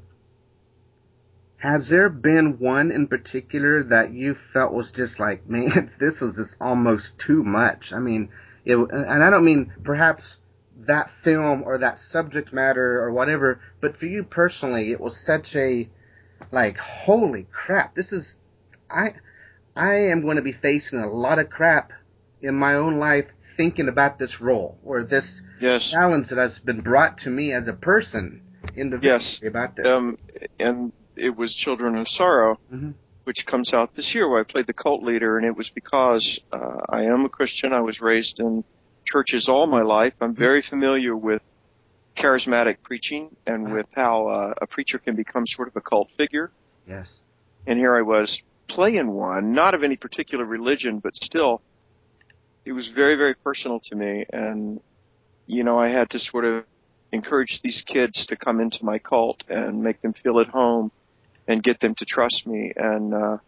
has there been one in particular that you felt was just like, man, this is just almost too much? I mean, it, and I don't mean perhaps that film or that subject matter or whatever, but for you personally, it was such a, like, holy crap, this is, I, I am going to be facing a lot of crap in my own life thinking about this role or this yes. challenge that has been brought to me as a person individually yes. about this. Um, and it was Children of Sorrow, mm-hmm. which comes out this year, where I played the cult leader, and it was because uh, I am a Christian. I was raised in churches all my life. I'm very familiar with charismatic preaching and with how uh, a preacher can become sort of a cult figure. Yes. And here I was playing one, not of any particular religion, but still, it was very, very personal to me. And, you know, I had to sort of encourage these kids to come into my cult and make them feel at home and get them to trust me. And, uh,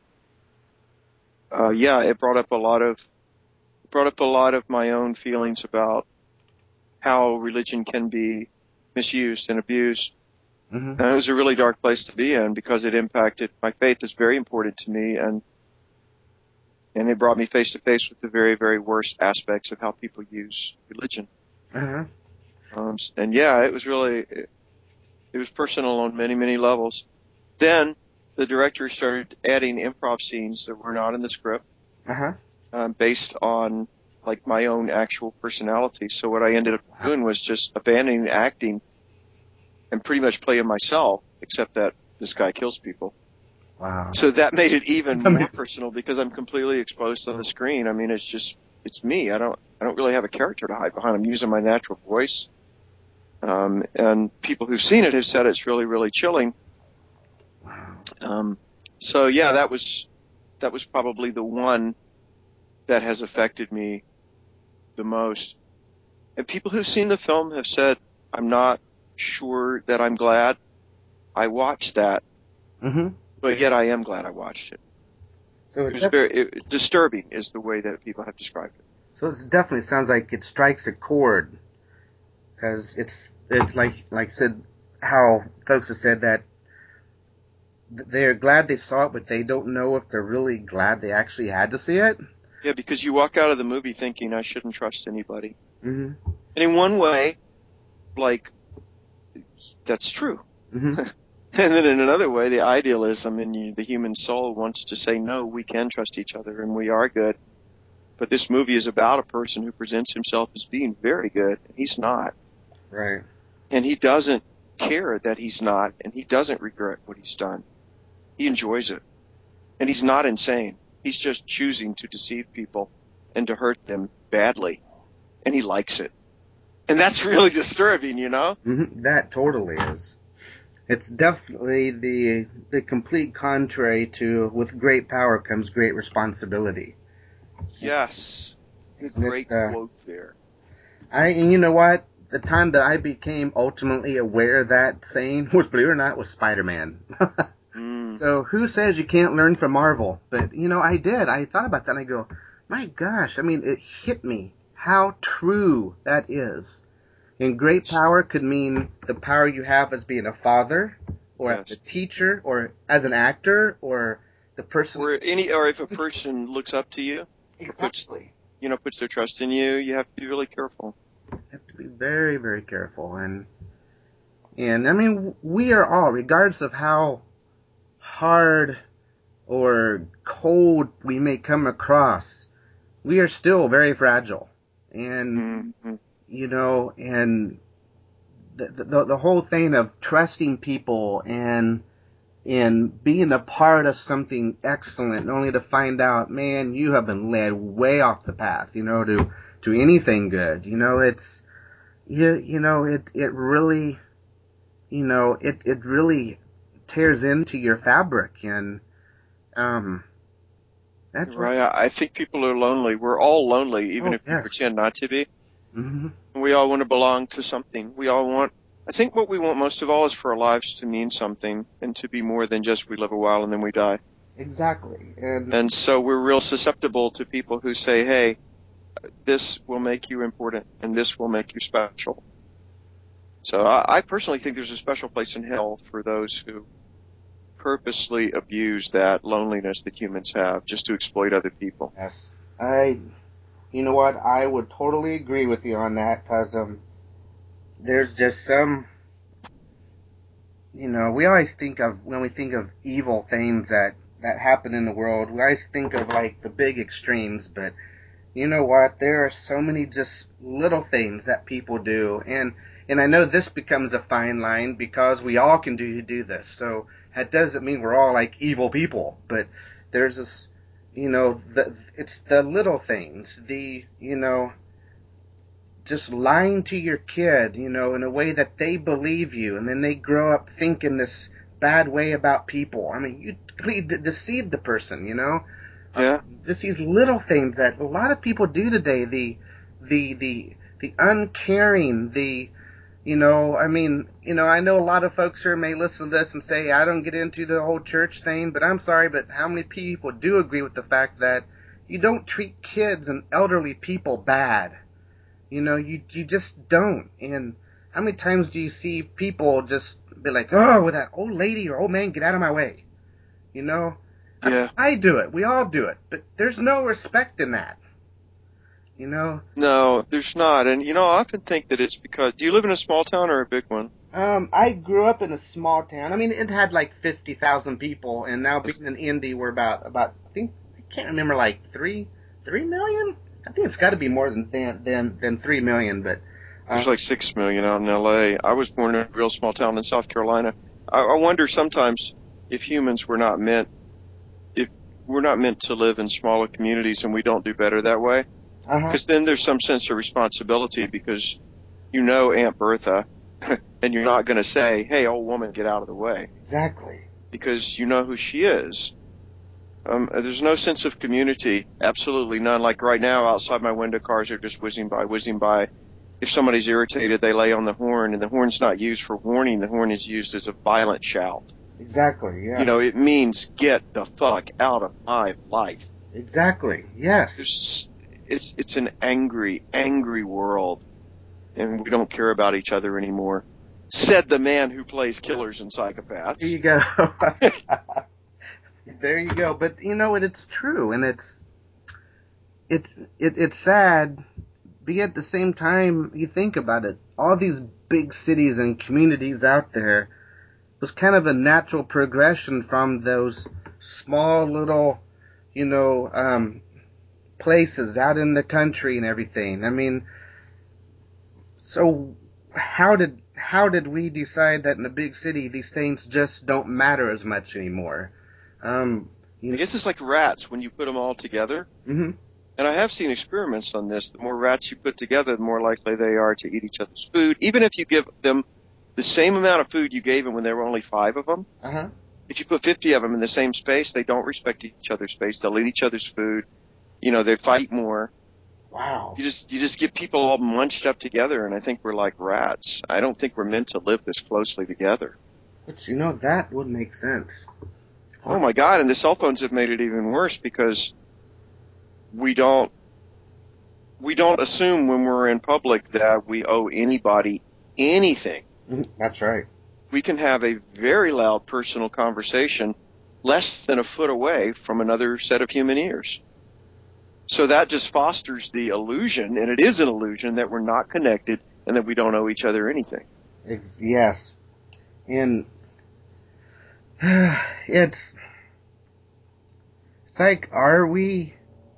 uh, yeah, it brought up a lot of, brought up a lot of my own feelings about how religion can be misused and abused. Mm-hmm. And it was a really dark place to be in because it impacted, my faith is very important to me, and, and it brought me face to face with the very, very worst aspects of how people use religion. Uh-huh. Um, and yeah, it was really, it, it was personal on many, many levels. Then the director started adding improv scenes that were not in the script, Uh-huh. um, based on like my own actual personality. So what I ended up doing was just abandoning acting and pretty much playing myself, except that this guy kills people. Wow. So that made it even more personal because I'm completely exposed on the screen. I mean, it's just, it's me. I don't, I don't really have a character to hide behind. I'm using my natural voice. Um, and people who've seen it have said it's really, really chilling. Wow. Um, so yeah, that was, that was probably the one that has affected me the most. And people who've seen the film have said, I'm not sure that I'm glad I watched that, Mm-hmm. but yet I am glad I watched it. So It was very it, disturbing is the way that people have described it. So it definitely sounds like it strikes a chord, because it's it's like like I said, how folks have said that they're glad they saw it, but they don't know if they're really glad they actually had to see it. Yeah, because you walk out of the movie thinking I shouldn't trust anybody. Mm-hmm. And in one way, like, that's true. Mm-hmm. And then in another way, the idealism in you, the human soul wants to say, no, we can trust each other and we are good. But this movie is about a person who presents himself as being very good, and he's not. Right. And he doesn't care that he's not, and he doesn't regret what he's done. He enjoys it. And he's not insane. He's just choosing to deceive people and to hurt them badly. And he likes it. And that's really disturbing, you know? Mm-hmm. That totally is. It's definitely the the complete contrary to with great power comes great responsibility. Yes. Great uh, quote there. I and you know what? The time that I became ultimately aware of that saying was, believe it or not, was Spider-Man. mm. So who says you can't learn from Marvel? But you know, I did. I thought about that and I go, my gosh, I mean, it hit me how true that is. And great power could mean the power you have as being a father, or Yes. as a teacher, or as an actor, or the person. Or any, or if a person looks up to you, Exactly. you know, puts their trust in you, you have to be really careful. You have to be very, very careful. And, and I mean, we are all, regardless of how hard or cold we may come across, we are still very fragile. And, Mm-hmm. you know, and the, the, the whole thing of trusting people and, and being a part of something excellent, only to find out, man, you have been led way off the path, you know, to, to anything good. You know, it's, you, you know, it, it really, you know, it, it really tears into your fabric. And, um, that's Right. I I think people are lonely. We're all lonely, even Oh, if we yes. pretend not to be. Mm-hmm. We all want to belong to something. We all want, I think what we want most of all is for our lives to mean something and to be more than just we live a while and then we die. Exactly. And, And so we're real susceptible to people who say, hey, this will make you important and this will make you special. So I, I personally think there's a special place in hell for those who purposely abuse that loneliness that humans have just to exploit other people. yes, I, you know what, I would totally agree with you on that, because, um, there's just some, you know, we always think of, when we think of evil things that, that happen in the world, we always think of, like, the big extremes, but you know what, there are so many just little things that people do, and, and I know this becomes a fine line, because we all can do, do this, so that doesn't mean we're all, like, evil people, but there's this, you know, the, it's the little things, the, you know, just lying to your kid, you know, in a way that they believe you, and then they grow up thinking this bad way about people. I mean, you completely de- deceived the person, you know? Yeah. Uh, just these little things that a lot of people do today, the, the, the, the uncaring, the, you know, I mean, you know, I know a lot of folks here may listen to this and say, I don't get into the whole church thing, but I'm sorry, but how many people do agree with the fact that you don't treat kids and elderly people bad? You know, you you just don't. And how many times do you see people just be like, oh, with that old lady or old man, get out of my way? You know? Yeah. I, I do it. We all do it. But there's no respect in that. You know? No, there's not. And, you know, I often think that it's because, do you live in a small town or a big one? Um, I grew up in a small town. I mean, it had like fifty thousand people, and now being in Indy, we're about, about, I think, I can't remember, like three, three million? I think it's got to be more than, than, than, than three million, but. Uh, There's like six million out in L A. I was born in a real small town in South Carolina. I, I wonder sometimes if humans were not meant, if we're not meant to live in smaller communities and we don't do better that way. uh-huh. Because then there's some sense of responsibility because you know Aunt Bertha and you're not going to say, hey, old woman, get out of the way. Exactly. Because you know who she is. Um, there's no sense of community. Absolutely none. Like right now outside my window, cars are just whizzing by, whizzing by. If somebody's irritated, they lay on the horn, and the horn's not used for warning. The horn is used as a violent shout. Exactly, yeah. You know, it means get the fuck out of my life. Exactly, yes. There's, it's it's an angry, angry world, and we don't care about each other anymore. Said the man who plays killers and psychopaths. There you go. There you go. But you know what? It's true, and it's it's it, it's sad. But yet at the same time, you think about it. All these big cities and communities out there was kind of a natural progression from those small little, you know, um, places out in the country and everything. I mean, so how did how did we decide that in a big city these things just don't matter as much anymore? Um, you I guess it's like rats when you put them all together. Mm-hmm. And I have seen experiments on this. The more rats you put together, the more likely they are to eat each other's food. Even if you give them the same amount of food you gave them when there were only five of them, Uh-huh. if you put fifty of them in the same space, they don't respect each other's space. They'll eat each other's food. You know, they fight more. Wow. You just you just get people all munched up together, and I think we're like rats. I don't think we're meant to live this closely together. But you know, that would make sense. Oh my God! And the cell phones have made it even worse because we don't we don't assume when we're in public that we owe anybody anything. That's right. We can have a very loud personal conversation less than a foot away from another set of human ears. So that just fosters the illusion, and it is an illusion, that we're not connected and that we don't owe each other anything. It's, yes. And it's, it's like, are we,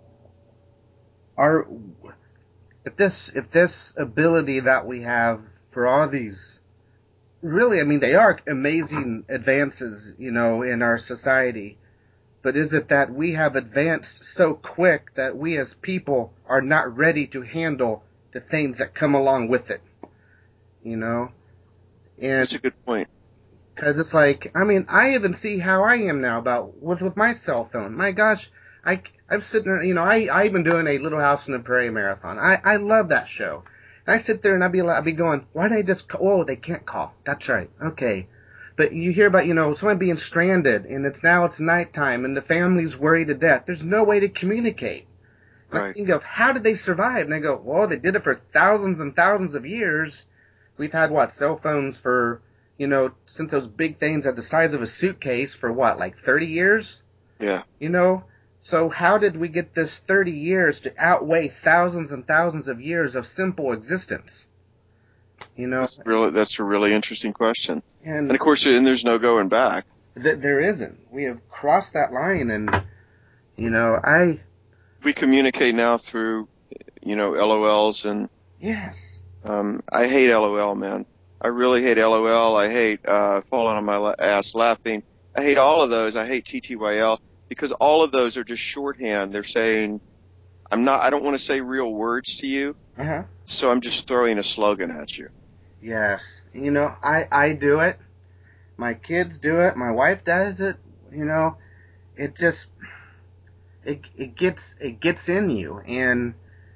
are, if this, if this ability that we have for all these, really, I mean, they are amazing advances, you know, in our society. But is it that we have advanced so quick that we as people are not ready to handle the things that come along with it? You know? And that's a good point. Because it's like, I mean, I even see how I am now about with with my cell phone. My gosh, I, I'm sitting there, you know, I, I've been doing a Little House on the Prairie marathon. I, I love that show. And I sit there and I'd be, I'd be going, why did I just call? Oh, they can't call. That's right. Okay. But you hear about, you know, someone being stranded, and it's now it's nighttime, and the family's worried to death. There's no way to communicate. And Right. I think of, how did they survive? And I go, well, they did it for thousands and thousands of years. We've had, what, cell phones for, you know, since those big things are the size of a suitcase for, what, like thirty years? Yeah. You know? So how did we get this thirty years to outweigh thousands and thousands of years of simple existence? You know? That's really, that's a really interesting question. And, And of course, and there's no going back. th- there isn't. We have crossed that line, and, you know, I, We communicate now through, you know, L O Ls, and yes. um, I hate L O L, man. I really hate L O L. I hate uh, falling on my la- ass laughing. I hate all of those. I hate T T Y L because all of those are just shorthand. They're saying, I'm not, I don't want to say real words to you, Uh-huh. so I'm just throwing a slogan at you. Yes. You know, I, I do it. My kids do it. My wife does it. You know, it just, it, it gets, it gets in you. And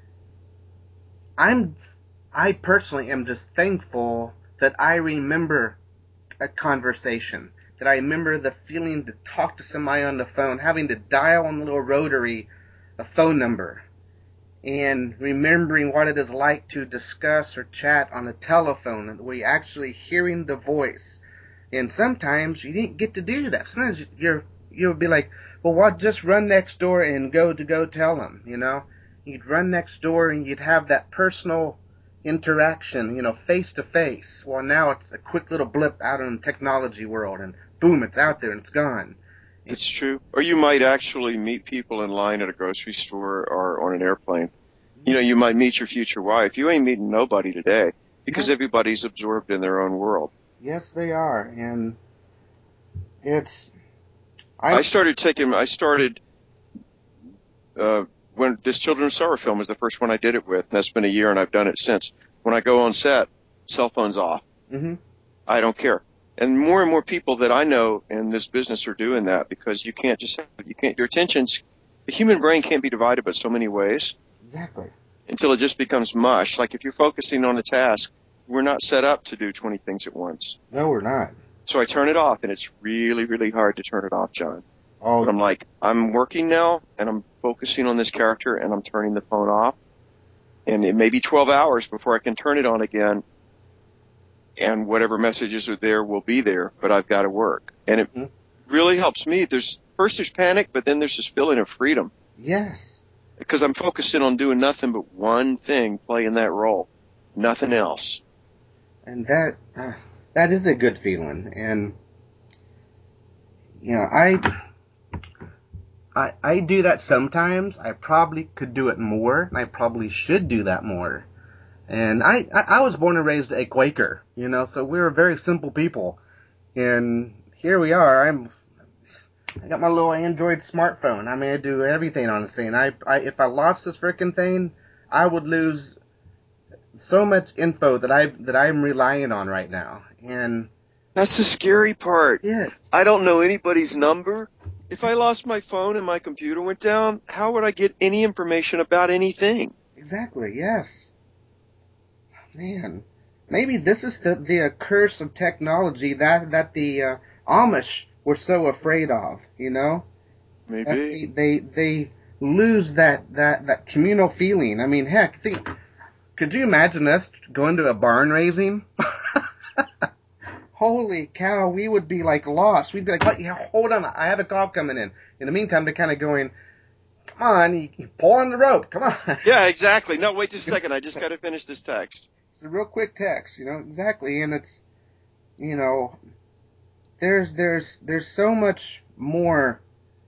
I'm, I personally am just thankful that I remember a conversation, that I remember the feeling to talk to somebody on the phone, having to dial on the little rotary a phone number, and remembering what it is like to discuss or chat on a telephone, where you're actually hearing the voice. And sometimes you didn't get to do that. Sometimes you're, you'll be like, well, what, just run next door and go to go tell them, you know? You'd run next door and you'd have that personal interaction, you know, face to face. Well, now it's a quick little blip out in the technology world, and boom, it's out there and it's gone. It's true. Or you might actually meet people in line at a grocery store or on an airplane. You know, you might meet your future wife. You ain't meeting nobody today because Yeah. everybody's absorbed in their own world. Yes, they are, and it's. I started taking, I started, uh, when this Children's Horror film was the first one I did it with, and that's been a year and I've done it since. When I go on set, cell phone's off. Mm-hmm. I don't care. And more and more people that I know in this business are doing that because you can't just have, you can't, your attention's, the human brain can't be divided by so many ways Exactly. until it just becomes mush. Like if you're focusing on a task, we're not set up to do twenty things at once. No, we're not. So I turn it off, and it's really, really hard to turn it off, John. Oh, But I'm like, I'm working now, and I'm focusing on this character, and I'm turning the phone off. And it may be twelve hours before I can turn it on again, and whatever messages are there will be there, but I've got to work. And it Mhm. really helps me. There's first there's panic, but then there's this feeling of freedom yes. because I'm focusing on doing nothing but one thing, playing that role, nothing else. And that uh, that is a good feeling. And you know, I I I do that sometimes. I probably could do it more, and I probably should do that more. And I I, I was born and raised a Quaker, you know, so we were very simple people. And here we are. I'm I got my little Android smartphone. I mean, I do everything on this thing. I, I if I lost this frickin' thing, I would lose so much info that I that I'm relying on right now. And That's the scary part. yes, I don't know anybody's number. If I lost my phone and my computer went down, how would I get any information about anything? exactly, yes. Man, maybe this is the the uh, curse of technology that that the uh, Amish were so afraid of. You know, that Maybe. they, they they lose that, that, that communal feeling. I mean, heck, think, could you imagine us going to a barn raising? Holy cow, we would be like lost. We'd be like, what? Yeah, hold on, I have a call coming in. In the meantime, they're kind of going, come on, you, you pull on the rope, come on. Yeah, exactly. No, wait just a second. I just got to finish this text. It's a real quick text, you know, exactly. And it's, you know, there's, there's, there's so much more,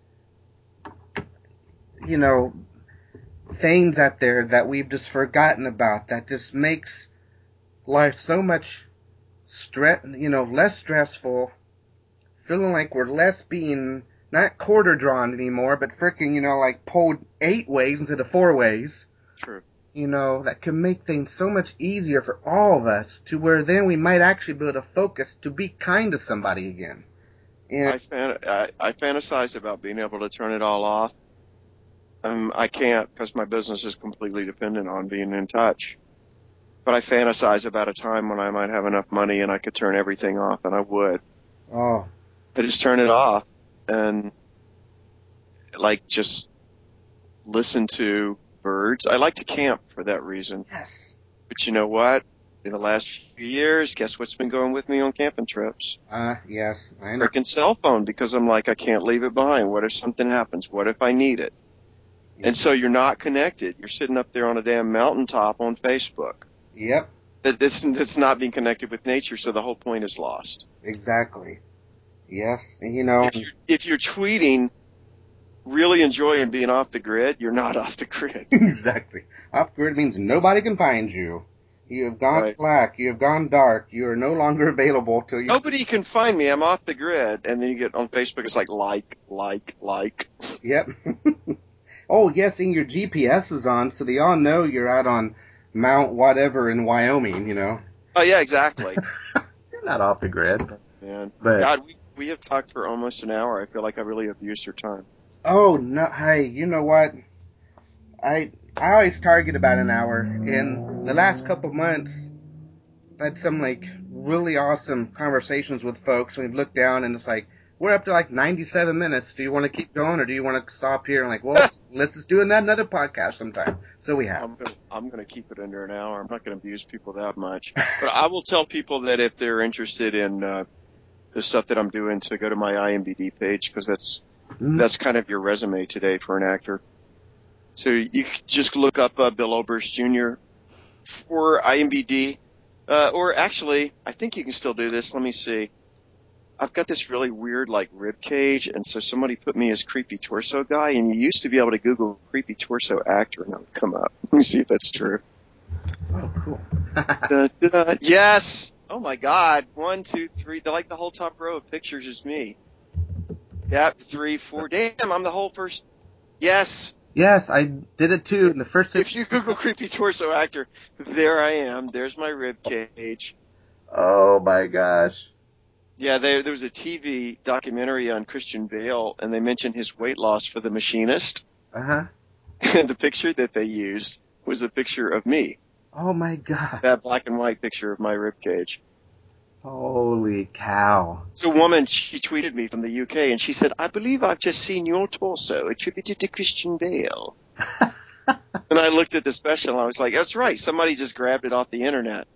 you know, things out there that we've just forgotten about that just makes life so much stress, you know, less stressful, feeling like we're less being not quarter drawn anymore, but freaking, you know, like pulled eight ways instead of four ways. True. You know, that can make things so much easier for all of us to where then we might actually be able to focus to be kind to somebody again. And I, fan- I, I fantasize about being able to turn it all off. Um, I can't because my business is completely dependent on being in touch. But I fantasize about a time when I might have enough money and I could turn everything off, and I would. oh, I just turn it off and, like, just listen to birds. I like to camp for that reason. yes. But you know what? In the last few years, guess what's been going with me on camping trips? Uh, yes, I know. Frickin' cell phone, because I'm like, I can't leave it behind. What if something happens? What if I need it? And so you're not connected. You're sitting up there on a damn mountaintop on Facebook. Yep, That that's, that's not being connected with nature, so the whole point is lost. exactly. Yes, and you know, If you're, if you're tweeting, really enjoying being off the grid, you're not off the grid. exactly. Off grid means nobody can find you. You have gone Right. black. You have gone dark. You are no longer available till you. Nobody can find me. I'm off the grid. And then you get on Facebook, it's like, like, like, like. Yep. Oh, yes, and your G P S is on, so they all know you're out on Mount whatever in Wyoming, you know. Oh, yeah, exactly. You're not off the grid. Man, But- God, we, we have talked for almost an hour. I feel like I really abused your time. Oh, no, hey, you know what? I I always target about an hour. In the last couple months, I've had some, like, really awesome conversations with folks, and we've looked down, and it's like, we're up to, like, ninety-seven minutes. Do you want to keep going, or do you want to stop here? And like, well, let's just do another podcast sometime. So we have. I'm gonna I'm gonna keep it under an hour. I'm not gonna abuse people that much, but I will tell people that if they're interested in uh, the stuff that I'm doing, to go to my I M D B page, because that's Mm. that's kind of your resume today for an actor. So you can just look up uh, Bill Oberst Junior for I M D B, uh, or actually, I think you can still do this. Let me see. I've got this really weird, like, rib cage, and so somebody put me as creepy torso guy, and you used to be able to Google creepy torso actor, and that would come up. Let me see if that's true. Oh, cool. Dun, dun. Yes! Oh my God. One, two, three. The, like the whole top row of pictures is me. Yep, three, four. Damn, I'm the whole first. Yes. Yes, I did it too. In the first If you Google creepy torso actor, there I am. There's my rib cage. Oh my gosh. Yeah, there, there was a T V documentary on Christian Bale, and they mentioned his weight loss for The Machinist. Uh huh. And the picture that they used was a picture of me. Oh my god. That black and white picture of my rib cage. Holy cow. So a woman, she tweeted me from the U K, and she said, I believe I've just seen your torso attributed to Christian Bale. And I looked at the special, and I was like, that's right, somebody just grabbed it off the internet.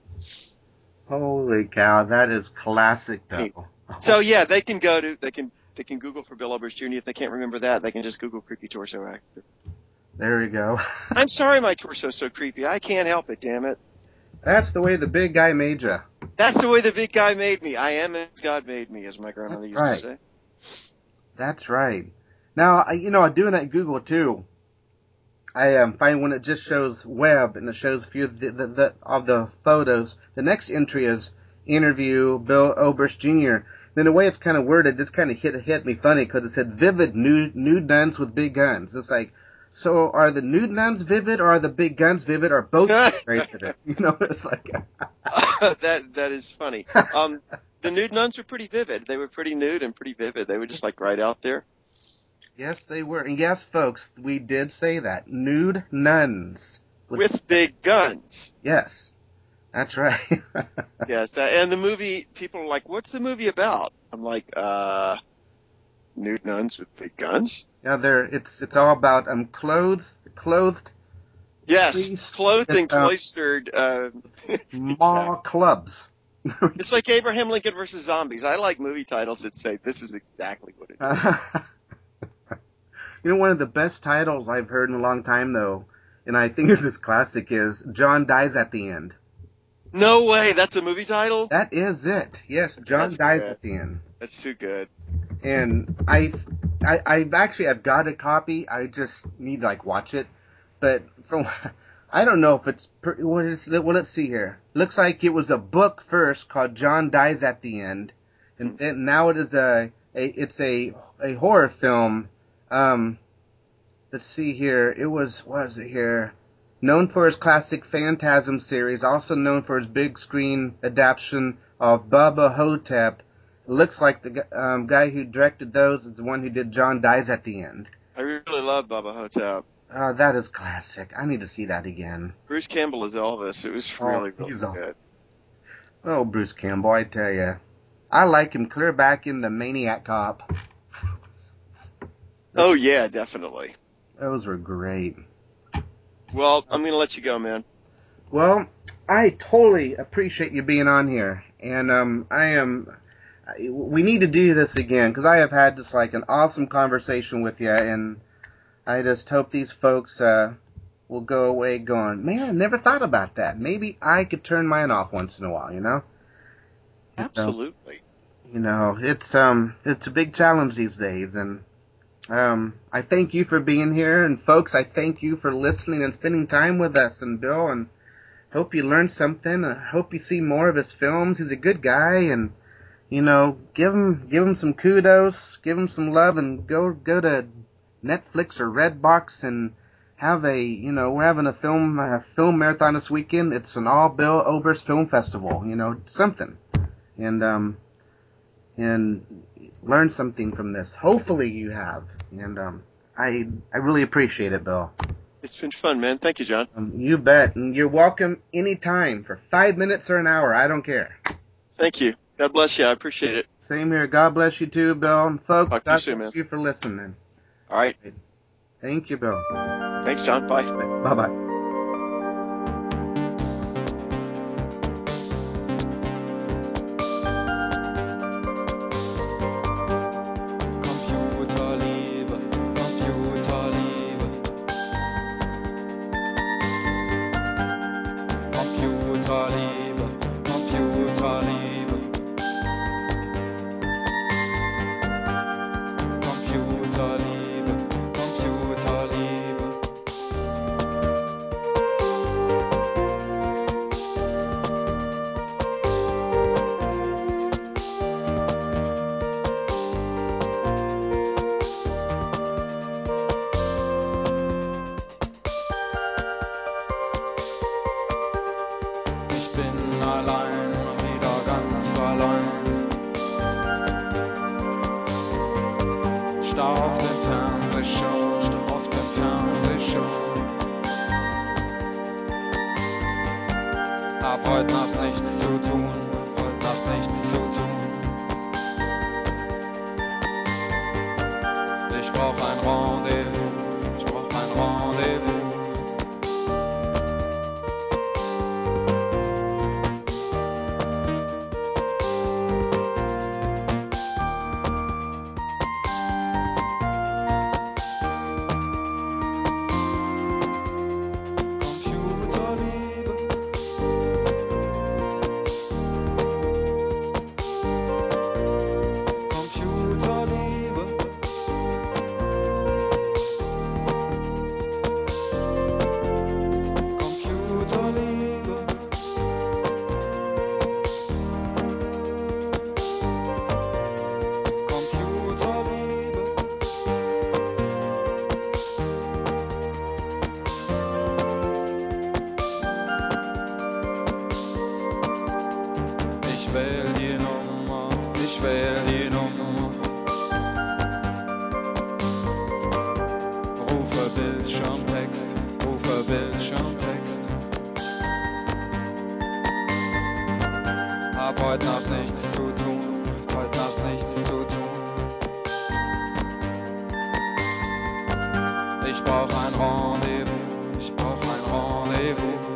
Holy cow, that is classic though. So yeah, they can go to, they can, they can Google for Bill Oberst Junior If they can't remember that, they can just Google creepy torso actor. There we go. I'm sorry my torso's so creepy. I can't help it, damn it. That's the way the big guy made you. That's the way the big guy made me. I am as God made me, as my grandmother used Right. to say. That's right. Now, I, you know, doing that Google too, I um, find when it just shows web and it shows a few of the, the, the, of the photos, the next entry is interview Bill Oberst Junior Then the way it's kind of worded, this kind of hit hit me funny because it said vivid nude nude nuns with big guns. It's like, so are the nude nuns vivid or are the big guns vivid or both very vivid? You know, it's like that that is funny. Um, the nude nuns were pretty vivid. They were pretty nude and pretty vivid. They were just like right out there. yes, they were. And yes, folks, we did say that nude nuns With big guns. Yes, that's right. Yes, that, and the movie, people are like, what's the movie about? I'm like, uh, nude nuns with big guns? Yeah, they're it's it's all about um clothes clothed Yes, priests clothed and with, um, cloistered. Uh, mall clubs. it's like Abraham Lincoln versus zombies. I like movie titles that say this is exactly what it is. You know, one of the best titles I've heard in a long time, though, and I think it's this classic, is John Dies at the End. No way, that's a movie title? That is it. Yes, John That's Dies good. at the End. That's too good. And I, I, I've actually I've got a copy. I just need to like watch it, but from I don't know if it's per, what is well. Let's see here. Looks like it was a book first called John Dies at the End, and then now it is a, a it's a a horror film. Um, let's see here. It was what is it here? Known for his classic Phantasm series, also known for his big screen adaptation of Bubba Hotep. Looks like the um, guy who directed those is the one who did John Dies at the End. I really love Bubba Hotep. Uh, that is classic. I need to see that again. Bruce Campbell as Elvis. It was Oh, really, really he's a- good. Oh, Bruce Campbell, I tell you. I like him clear back in the Maniac Cop. Oh, yeah, definitely. Those were great. Well, I'm going to let you go, man. Well, I totally appreciate you being on here. And um, I am... We need to do this again, because I have had just like an awesome conversation with you, and I just hope these folks uh, will go away going, man, I never thought about that. Maybe I could turn mine off once in a while, you know? Absolutely. You know, it's um, it's a big challenge these days, and um, I thank you for being here, and folks, I thank you for listening and spending time with us, and Bill, and hope you learned something. I hope you see more of his films. He's a good guy, and you know, give him give him some kudos, give him some love, and go go to Netflix or Redbox and have a you know we're having a film uh, film marathon this weekend. It's an all Bill Oberst Film Festival, you know something, and um and learn something from this. Hopefully you have, and um I I really appreciate it, Bill. It's been fun, man. Thank you, John. Um, you bet, and you're welcome anytime for five minutes or an hour. I don't care. Thank you. God bless you. I appreciate it. Same here. God bless you too, Bill. And folks, Talk to God you soon, bless man. you for listening. All right. Thank you, Bill. Thanks, John. Bye. Bye-bye. Computerliebe, Computerliebe. Computerliebe, Computerliebe. Computerliebe, Computerliebe. Ich bin allein, wieder ganz allein. Starr auf den Fernsehschirm, starr auf den Fernsehschirm. Hab heute Nacht nichts zu tun, hab heute Nacht nichts zu tun. Ich brauch ein Rendezvous, ich brauch ein Rendezvous. Computerliebe. Computerliebe. Computerliebe. Computerliebe. Ich wähl die Nummer, ich wähl die Nummer. Rufe Bildschirmtext, rufe Bildschirmtext. Hab heute Nacht nichts zu tun, heute Nacht nichts zu tun. ich brauch ein Rendezvous, ich brauch ein Rendezvous.